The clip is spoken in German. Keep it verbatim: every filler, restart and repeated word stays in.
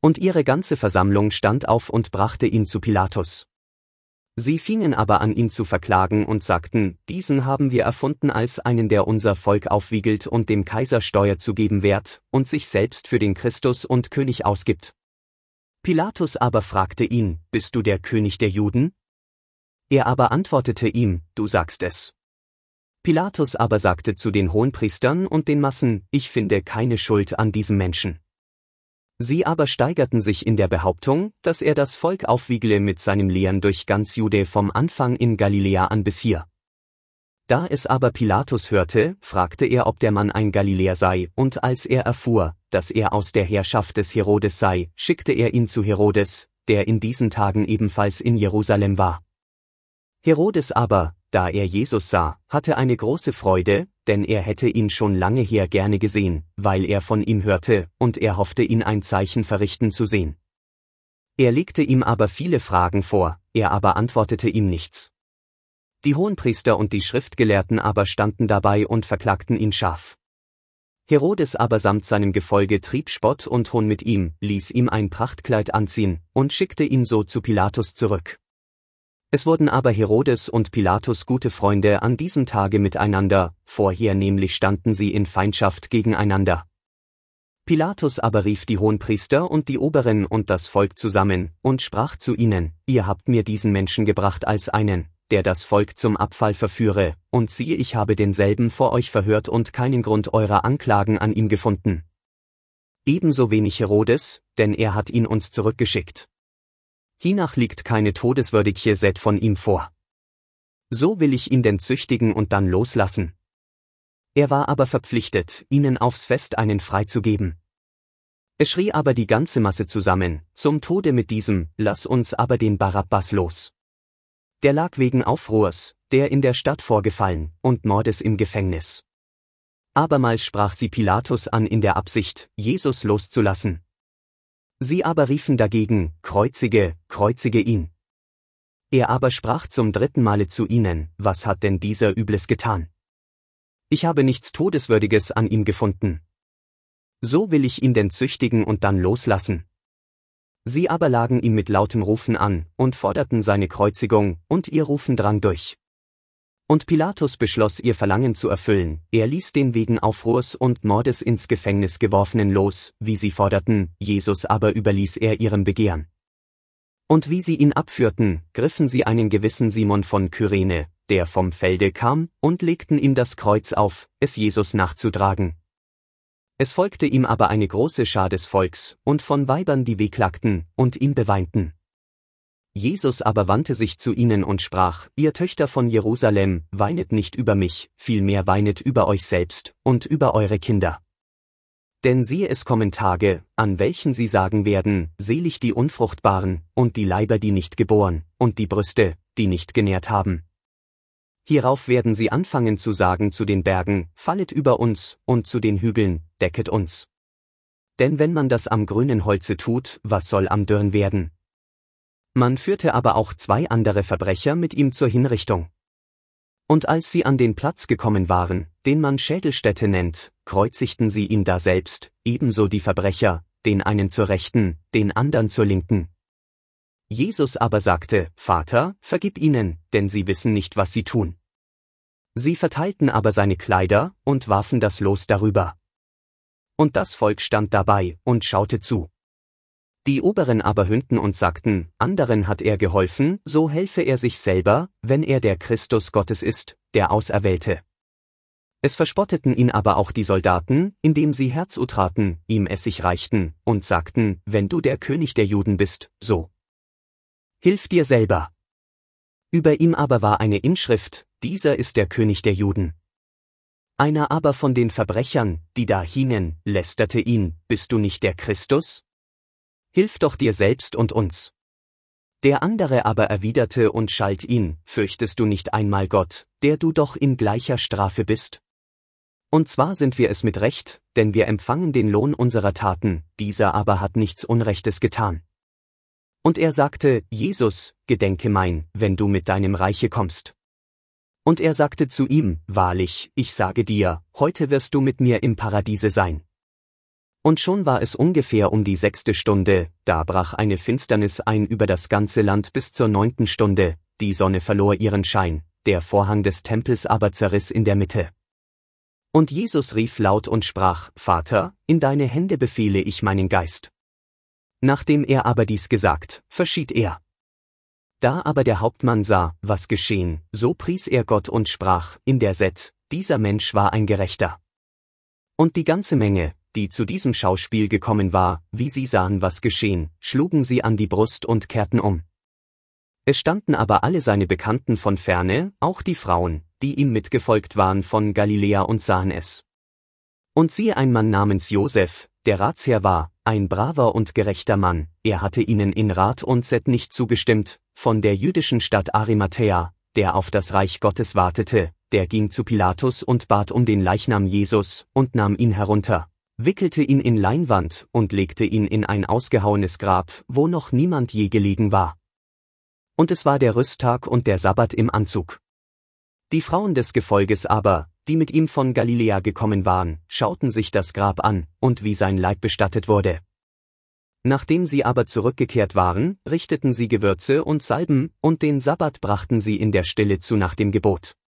Und ihre ganze Versammlung stand auf und brachte ihn zu Pilatus. Sie fingen aber an, ihn zu verklagen und sagten, diesen haben wir erfunden als einen, der unser Volk aufwiegelt und dem Kaiser Steuer zu geben wehrt und sich selbst für den Christus und König ausgibt. Pilatus aber fragte ihn, bist du der König der Juden? Er aber antwortete ihm, du sagst es. Pilatus aber sagte zu den Hohenpriestern und den Massen, ich finde keine Schuld an diesem Menschen. Sie aber steigerten sich in der Behauptung, dass er das Volk aufwiegle mit seinem Lehren durch ganz Jude vom Anfang in Galiläa an bis hier. Da es aber Pilatus hörte, fragte er, ob der Mann ein Galiläer sei, und als er erfuhr, dass er aus der Herrschaft des Herodes sei, schickte er ihn zu Herodes, der in diesen Tagen ebenfalls in Jerusalem war. Herodes aber, da er Jesus sah, hatte eine große Freude, denn er hätte ihn schon lange her gerne gesehen, weil er von ihm hörte, und er hoffte, ihn ein Zeichen verrichten zu sehen. Er legte ihm aber viele Fragen vor, er aber antwortete ihm nichts. Die Hohenpriester und die Schriftgelehrten aber standen dabei und verklagten ihn scharf. Herodes aber samt seinem Gefolge trieb Spott und Hohn mit ihm, ließ ihm ein Prachtkleid anziehen, und schickte ihn so zu Pilatus zurück. Es wurden aber Herodes und Pilatus gute Freunde an diesem Tage miteinander, vorher nämlich standen sie in Feindschaft gegeneinander. Pilatus aber rief die Hohenpriester und die Oberen und das Volk zusammen, und sprach zu ihnen, ihr habt mir diesen Menschen gebracht als einen, der das Volk zum Abfall verführe, und siehe, ich habe denselben vor euch verhört und keinen Grund eurer Anklagen an ihm gefunden. Ebenso wenig Herodes, denn er hat ihn uns zurückgeschickt. Hiernach liegt keine todeswürdige Sät von ihm vor. So will ich ihn denn züchtigen und dann loslassen. Er war aber verpflichtet, ihnen aufs Fest einen freizugeben. Es schrie aber die ganze Masse zusammen, zum Tode mit diesem, lass uns aber den Barabbas los. Der lag wegen Aufruhrs, der in der Stadt vorgefallen, und Mordes im Gefängnis. Abermals sprach sie Pilatus an in der Absicht, Jesus loszulassen. Sie aber riefen dagegen, kreuzige, kreuzige ihn. Er aber sprach zum dritten Male zu ihnen, was hat denn dieser Übles getan? Ich habe nichts Todeswürdiges an ihm gefunden. So will ich ihn denn züchtigen und dann loslassen. Sie aber lagen ihm mit lautem Rufen an, und forderten seine Kreuzigung, und ihr Rufen drang durch. Und Pilatus beschloss, ihr Verlangen zu erfüllen, er ließ den wegen Aufruhrs und Mordes ins Gefängnis geworfenen los, wie sie forderten, Jesus aber überließ er ihrem Begehren. Und wie sie ihn abführten, griffen sie einen gewissen Simon von Kyrene, der vom Felde kam, und legten ihm das Kreuz auf, es Jesus nachzutragen. Es folgte ihm aber eine große Schar des Volks, und von Weibern, die wehklagten, und ihn beweinten. Jesus aber wandte sich zu ihnen und sprach, ihr Töchter von Jerusalem, weinet nicht über mich, vielmehr weinet über euch selbst, und über eure Kinder. Denn siehe, es kommen Tage, an welchen sie sagen werden, selig die Unfruchtbaren, und die Leiber, die nicht geboren, und die Brüste, die nicht genährt haben. Hierauf werden sie anfangen zu sagen zu den Bergen, fallet über uns, und zu den Hügeln, decket uns. Denn wenn man das am grünen Holze tut, was soll am dürren werden? Man führte aber auch zwei andere Verbrecher mit ihm zur Hinrichtung. Und als sie an den Platz gekommen waren, den man Schädelstätte nennt, kreuzigten sie ihn daselbst, ebenso die Verbrecher, den einen zur Rechten, den andern zur Linken. Jesus aber sagte, Vater, vergib ihnen, denn sie wissen nicht, was sie tun. Sie verteilten aber seine Kleider und warfen das Los darüber. Und das Volk stand dabei und schaute zu. Die Oberen aber höhnten und sagten, anderen hat er geholfen, so helfe er sich selber, wenn er der Christus Gottes ist, der Auserwählte. Es verspotteten ihn aber auch die Soldaten, indem sie herzutraten, ihm Essig reichten, und sagten, wenn du der König der Juden bist, so. Hilf dir selber. Über ihm aber war eine Inschrift, dieser ist der König der Juden. Einer aber von den Verbrechern, die da hingen, lästerte ihn, bist du nicht der Christus? Hilf doch dir selbst und uns. Der andere aber erwiderte und schalt ihn, fürchtest du nicht einmal Gott, der du doch in gleicher Strafe bist? Und zwar sind wir es mit Recht, denn wir empfangen den Lohn unserer Taten, dieser aber hat nichts Unrechtes getan. Und er sagte, Jesus, gedenke mein, wenn du mit deinem Reiche kommst. Und er sagte zu ihm, wahrlich, ich sage dir, heute wirst du mit mir im Paradiese sein. Und schon war es ungefähr um die sechste Stunde, da brach eine Finsternis ein über das ganze Land bis zur neunten Stunde, die Sonne verlor ihren Schein, der Vorhang des Tempels aber zerriss in der Mitte. Und Jesus rief laut und sprach: Vater, in deine Hände befehle ich meinen Geist. Nachdem er aber dies gesagt, verschied er. Da aber der Hauptmann sah, was geschehen, so pries er Gott und sprach in der Set: Dieser Mensch war ein Gerechter. Und die ganze Menge, die zu diesem Schauspiel gekommen war, wie sie sahen, was geschehen, schlugen sie an die Brust und kehrten um. Es standen aber alle seine Bekannten von ferne, auch die Frauen, die ihm mitgefolgt waren von Galiläa, und sahen es. Und siehe, ein Mann namens Josef, der Ratsherr war, ein braver und gerechter Mann, er hatte ihnen in Rat und Set nicht zugestimmt, von der jüdischen Stadt Arimathäa, der auf das Reich Gottes wartete, der ging zu Pilatus und bat um den Leichnam Jesus, und nahm ihn herunter, wickelte ihn in Leinwand und legte ihn in ein ausgehauenes Grab, wo noch niemand je gelegen war. Und es war der Rüsttag und der Sabbat im Anzug. Die Frauen des Gefolges aber, die mit ihm von Galiläa gekommen waren, schauten sich das Grab an, und wie sein Leib bestattet wurde. Nachdem sie aber zurückgekehrt waren, richteten sie Gewürze und Salben, und den Sabbat brachten sie in der Stille zu nach dem Gebot.